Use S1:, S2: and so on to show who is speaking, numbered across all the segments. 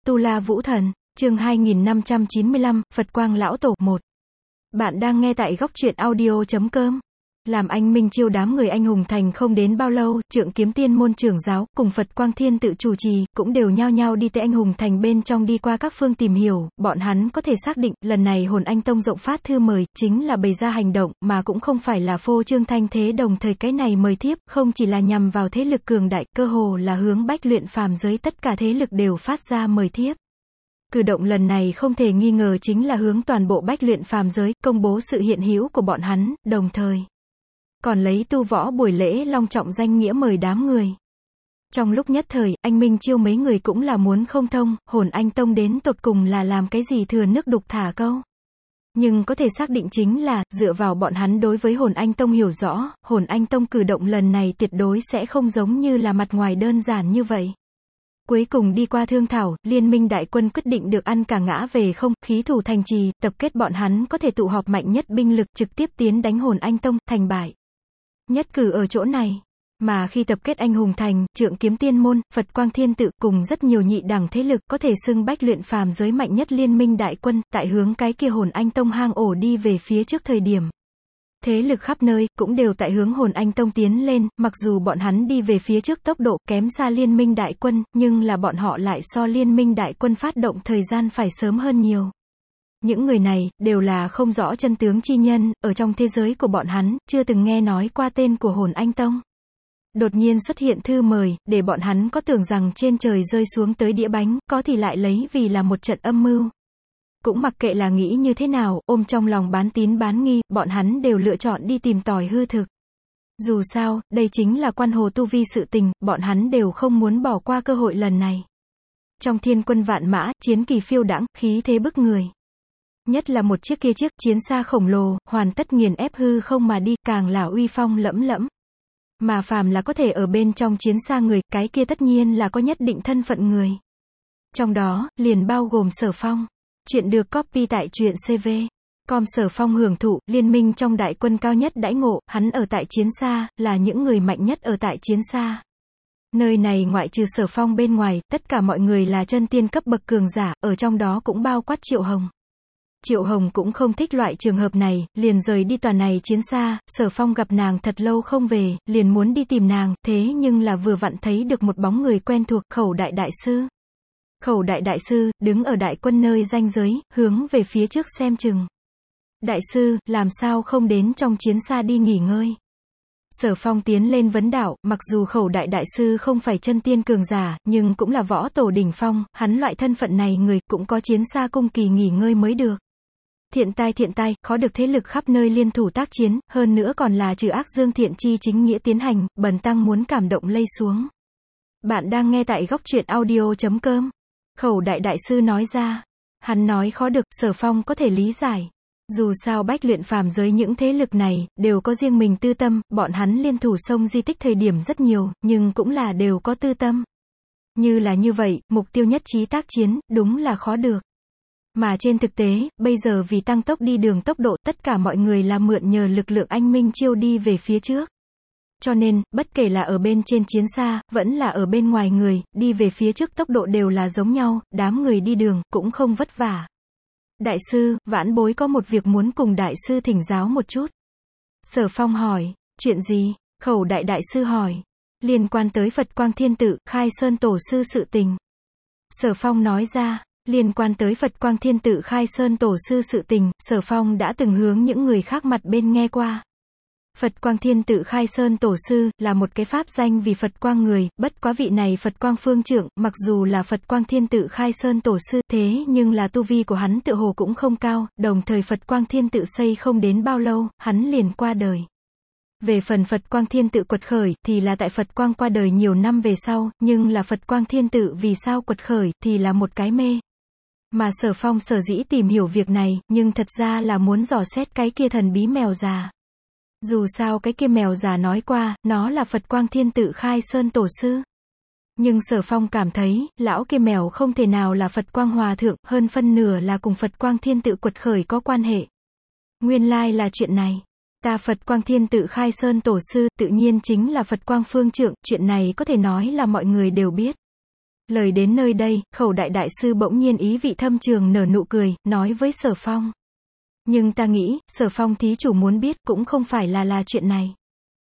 S1: Tu La Vũ Thần, chương 2595, Phật Quang Lão Tổ 1. Bạn đang nghe tại góc truyện audio.com. Làm anh Minh Chiêu đám người anh hùng thành không đến bao lâu, Trượng Kiếm Tiên môn trưởng giáo, cùng Phật Quang Thiên tự chủ trì, cũng đều nhao nhao đi tới anh hùng thành bên trong đi qua các phương tìm hiểu, bọn hắn có thể xác định, lần này Hồn Anh Tông rộng phát thư mời, chính là bày ra hành động, mà cũng không phải là phô trương thanh thế đồng thời cái này mời thiếp, không chỉ là nhằm vào thế lực cường đại, cơ hồ là hướng bách luyện phàm giới tất cả thế lực đều phát ra mời thiếp. Cử động lần này không thể nghi ngờ chính là hướng toàn bộ bách luyện phàm giới, công bố sự hiện hữu của bọn hắn, đồng thời còn lấy tu võ buổi lễ long trọng danh nghĩa mời đám người. Trong lúc nhất thời, anh Minh Chiêu mấy người cũng là muốn không thông, Hồn Anh Tông đến tột cùng là làm cái gì thừa nước đục thả câu. Nhưng có thể xác định chính là, dựa vào bọn hắn đối với Hồn Anh Tông hiểu rõ, Hồn Anh Tông cử động lần này tuyệt đối sẽ không giống như là mặt ngoài đơn giản như vậy. Cuối cùng đi qua thương thảo, liên minh đại quân quyết định được ăn cả ngã về không, khí thủ thành trì, tập kết bọn hắn có thể tụ họp mạnh nhất binh lực trực tiếp tiến đánh Hồn Anh Tông, thành bại. Nhất cử ở chỗ này. Mà khi tập kết anh hùng thành, Trượng Kiếm Tiên môn, Phật Quang Thiên tự cùng rất nhiều nhị đẳng thế lực có thể xưng bách luyện phàm giới mạnh nhất liên minh đại quân, tại hướng cái kia Hồn Anh Tông hang ổ đi về phía trước thời điểm. Thế lực khắp nơi, cũng đều tại hướng Hồn Anh Tông tiến lên, mặc dù bọn hắn đi về phía trước tốc độ kém xa liên minh đại quân, nhưng là bọn họ lại so liên minh đại quân phát động thời gian phải sớm hơn nhiều. Những người này, đều là không rõ chân tướng chi nhân, ở trong thế giới của bọn hắn, chưa từng nghe nói qua tên của Hồn Anh Tông. Đột nhiên xuất hiện thư mời, để bọn hắn có tưởng rằng trên trời rơi xuống tới đĩa bánh, có thì lại lấy vì là một trận âm mưu. Cũng mặc kệ là nghĩ như thế nào, ôm trong lòng bán tín bán nghi, bọn hắn đều lựa chọn đi tìm tòi hư thực. Dù sao, đây chính là quan hồ tu vi sự tình, bọn hắn đều không muốn bỏ qua cơ hội lần này. Trong thiên quân vạn mã, chiến kỳ phiêu đãng, khí thế bức người. Nhất là một chiếc chiến xa khổng lồ, hoàn tất nghiền ép hư không mà đi, càng là uy phong lẫm lẫm. Mà phàm là có thể ở bên trong chiến xa người, cái kia tất nhiên là có nhất định thân phận người. Trong đó, liền bao gồm Sở Phong. Chuyện được copy tại truyện CV. Com Sở Phong hưởng thụ, liên minh trong đại quân cao nhất đãi ngộ, hắn ở tại chiến xa, là những người mạnh nhất ở tại chiến xa. Nơi này ngoại trừ Sở Phong bên ngoài, tất cả mọi người là chân tiên cấp bậc cường giả, ở trong đó cũng bao quát Triệu Hồng. Triệu Hồng cũng không thích loại trường hợp này, liền rời đi tòa này chiến xa, Sở Phong gặp nàng thật lâu không về, liền muốn đi tìm nàng, thế nhưng là vừa vặn thấy được một bóng người quen thuộc, Khẩu Đại Đại Sư. Khẩu Đại Đại Sư, đứng ở đại quân nơi ranh giới, hướng về phía trước xem chừng. Đại sư, làm sao không đến trong chiến xa đi nghỉ ngơi? Sở Phong tiến lên vấn đạo, mặc dù Khẩu Đại Đại Sư không phải chân tiên cường giả, nhưng cũng là võ tổ đỉnh phong, hắn loại thân phận này người, cũng có chiến xa cung kỳ nghỉ ngơi mới được. Thiện tai, khó được thế lực khắp nơi liên thủ tác chiến, hơn nữa còn là trừ ác dương thiện chi chính nghĩa tiến hành, bần tăng muốn cảm động lây xuống. Bạn đang nghe tại góc truyện audio.com. Khẩu Đại Đại Sư nói ra. Hắn nói khó được, Sở Phong có thể lý giải. Dù sao bách luyện phàm giới những thế lực này, đều có riêng mình tư tâm, bọn hắn liên thủ sông di tích thời điểm rất nhiều, nhưng cũng là đều có tư tâm. Như là như vậy, mục tiêu nhất trí tác chiến, đúng là khó được. Mà trên thực tế, bây giờ vì tăng tốc đi đường tốc độ, tất cả mọi người là mượn nhờ lực lượng anh Minh Chiêu đi về phía trước. Cho nên, bất kể là ở bên trên chiến xa, vẫn là ở bên ngoài người, đi về phía trước tốc độ đều là giống nhau, đám người đi đường, cũng không vất vả. Đại sư, vãn bối có một việc muốn cùng đại sư thỉnh giáo một chút. Sở Phong hỏi, chuyện gì? Khẩu Đại Đại Sư hỏi, liên quan tới Phật Quang Thiên tự, Khai Sơn Tổ sư sự tình. Sở Phong nói ra, liên quan tới Phật Quang Thiên tự Khai Sơn Tổ sư sự tình, Sở Phong đã từng hướng những người khác mặt bên nghe qua. Phật Quang Thiên tự Khai Sơn Tổ sư, là một cái pháp danh vì Phật Quang người, bất quá vị này Phật Quang Phương Trượng, mặc dù là Phật Quang Thiên tự Khai Sơn Tổ sư, thế nhưng là tu vi của hắn tựa hồ cũng không cao, đồng thời Phật Quang Thiên tự xây không đến bao lâu, hắn liền qua đời. Về phần Phật Quang Thiên tự quật khởi, thì là tại Phật Quang qua đời nhiều năm về sau, nhưng là Phật Quang Thiên tự vì sao quật khởi, thì là một cái mê. Mà Sở Phong sở dĩ tìm hiểu việc này, nhưng thật ra là muốn dò xét cái kia thần bí mèo già. Dù sao cái kia mèo già nói qua, nó là Phật Quang Thiên tự Khai Sơn Tổ sư. Nhưng Sở Phong cảm thấy, lão kia mèo không thể nào là Phật Quang Hòa Thượng, hơn phân nửa là cùng Phật Quang Thiên tự quật khởi có quan hệ. Nguyên lai là chuyện này. Ta Phật Quang Thiên tự Khai Sơn Tổ sư, tự nhiên chính là Phật Quang Phương Trượng, chuyện này có thể nói là mọi người đều biết. Lời đến nơi đây, Khẩu đại đại sư bỗng nhiên ý vị thâm trường nở nụ cười, nói với Sở Phong. Nhưng ta nghĩ, Sở Phong thí chủ muốn biết cũng không phải là chuyện này.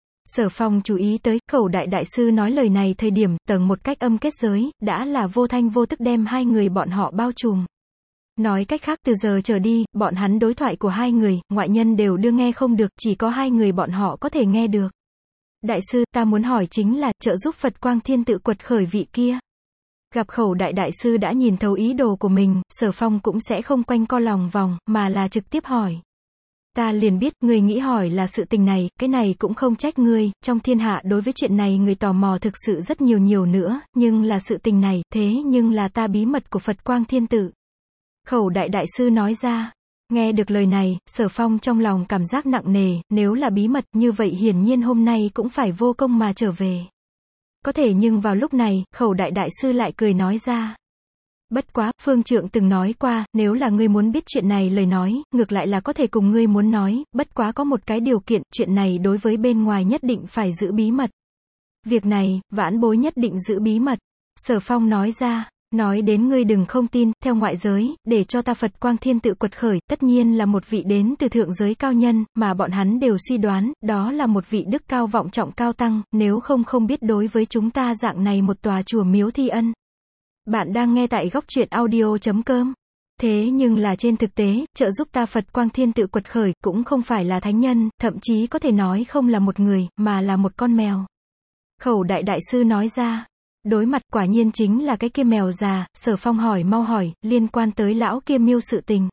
S1: Sở Phong chú ý tới, Khẩu đại đại sư nói lời này thời điểm, tầng một cách âm kết giới, đã là vô thanh vô tức đem hai người bọn họ bao trùm. Nói cách khác từ giờ trở đi, bọn hắn đối thoại của hai người, ngoại nhân đều đưa nghe không được, chỉ có hai người bọn họ có thể nghe được. Đại sư, ta muốn hỏi chính là, trợ giúp Phật Quang Thiên tự quật khởi vị kia. Gặp Khẩu đại đại sư đã nhìn thấu ý đồ của mình, Sở Phong cũng sẽ không quanh co lòng vòng, mà là trực tiếp hỏi. Ta liền biết, ngươi nghĩ hỏi là sự tình này, cái này cũng không trách ngươi, trong thiên hạ đối với chuyện này người tò mò thực sự rất nhiều nữa, nhưng là sự tình này, thế nhưng là ta bí mật của Phật Quang Thiên tự. Khẩu đại đại sư nói ra. Nghe được lời này, Sở Phong trong lòng cảm giác nặng nề, nếu là bí mật như vậy hiển nhiên hôm nay cũng phải vô công mà trở về. Có thể nhưng vào lúc này, Khẩu đại đại sư lại cười nói ra. Bất quá, phương trượng từng nói qua, nếu là ngươi muốn biết chuyện này lời nói, ngược lại là có thể cùng ngươi muốn nói, bất quá có một cái điều kiện, chuyện này đối với bên ngoài nhất định phải giữ bí mật. Việc này, vãn bối nhất định giữ bí mật. Sở Phong nói ra. Nói đến ngươi đừng không tin, theo ngoại giới, để cho ta Phật Quang Thiên tự quật khởi, tất nhiên là một vị đến từ thượng giới cao nhân, mà bọn hắn đều suy đoán, đó là một vị đức cao vọng trọng cao tăng, nếu không biết đối với chúng ta dạng này một tòa chùa miếu thi ân. Bạn đang nghe tại góc truyện audio.com. Thế nhưng là trên thực tế, trợ giúp ta Phật Quang Thiên tự quật khởi, cũng không phải là thánh nhân, thậm chí có thể nói không là một người, mà là một con mèo. Khẩu đại đại sư nói ra. Đối mặt quả nhiên chính là cái kia mèo già, Sở Phong hỏi mau hỏi, liên quan tới lão kia miêu sự tình.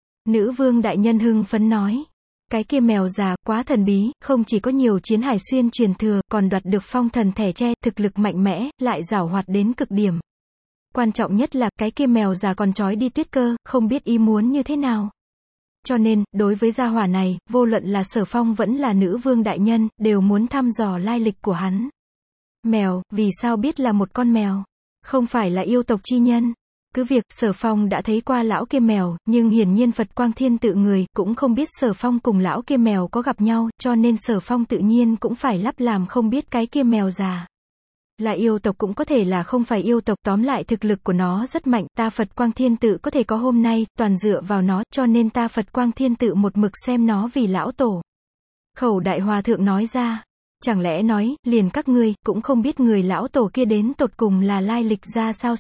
S1: Nữ vương đại nhân hưng phấn nói. Cái kia mèo già, quá thần bí, không chỉ có nhiều chiến hải xuyên truyền thừa, còn đoạt được phong thần thẻ tre, thực lực mạnh mẽ, lại giảo hoạt đến cực điểm. Quan trọng nhất là, cái kia mèo già còn trói đi tuyết cơ, không biết ý muốn như thế nào. Cho nên, đối với gia hỏa này, vô luận là Sở Phong vẫn là nữ vương đại nhân, đều muốn thăm dò lai lịch của hắn. Mèo, vì sao biết là một con mèo? Không phải là yêu tộc chi nhân. Cứ việc, Sở Phong đã thấy qua lão kia mèo, nhưng hiển nhiên Phật Quang Thiên tự người, cũng không biết Sở Phong cùng lão kia mèo có gặp nhau, cho nên Sở Phong tự nhiên cũng phải lắp làm không biết cái kia mèo già. Là yêu tộc cũng có thể là không phải yêu tộc, tóm lại thực lực của nó rất mạnh, ta Phật Quang Thiên tự có thể có hôm nay, toàn dựa vào nó, cho nên ta Phật Quang Thiên tự một mực xem nó vì lão tổ. Khẩu đại hòa thượng nói ra. Chẳng lẽ nói, liền các ngươi, cũng không biết người lão tổ kia đến tột cùng là lai lịch ra sao?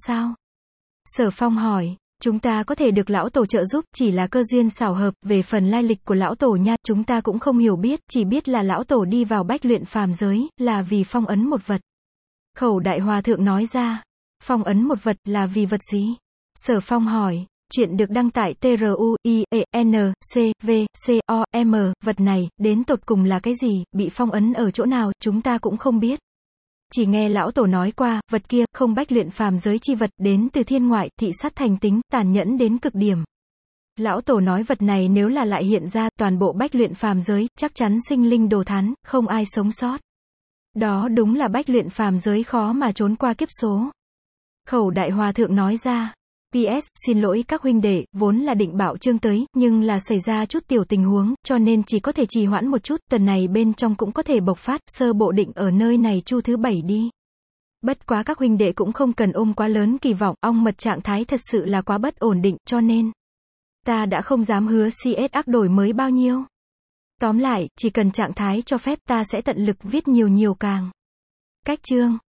S1: Sở Phong hỏi, chúng ta có thể được lão tổ trợ giúp, chỉ là cơ duyên xảo hợp, về phần lai lịch của lão tổ nha, chúng ta cũng không hiểu biết, chỉ biết là lão tổ đi vào bách luyện phàm giới, là vì phong ấn một vật. Khẩu đại hòa thượng nói ra, phong ấn một vật, là vì vật gì? Sở Phong hỏi. Chuyện được đăng tại TRUIENCVCOM, vật này, đến tột cùng là cái gì, bị phong ấn ở chỗ nào, chúng ta cũng không biết. Chỉ nghe lão tổ nói qua, vật kia, không bách luyện phàm giới chi vật, đến từ thiên ngoại, thị sát thành tính, tàn nhẫn đến cực điểm. Lão tổ nói vật này nếu là lại hiện ra, toàn bộ bách luyện phàm giới, chắc chắn sinh linh đồ thán, không ai sống sót. Đó đúng là bách luyện phàm giới khó mà trốn qua kiếp số. Khẩu đại hòa thượng nói ra. PS, xin lỗi các huynh đệ, vốn là định bảo chương tới, nhưng là xảy ra chút tiểu tình huống, cho nên chỉ có thể trì hoãn một chút, tuần này bên trong cũng có thể bộc phát, sơ bộ định ở nơi này chu thứ 7 đi. Bất quá các huynh đệ cũng không cần ôm quá lớn kỳ vọng, ong mật trạng thái thật sự là quá bất ổn định, cho nên ta đã không dám hứa CS đổi mới bao nhiêu. Tóm lại, chỉ cần trạng thái cho phép ta sẽ tận lực viết nhiều càng. Cách chương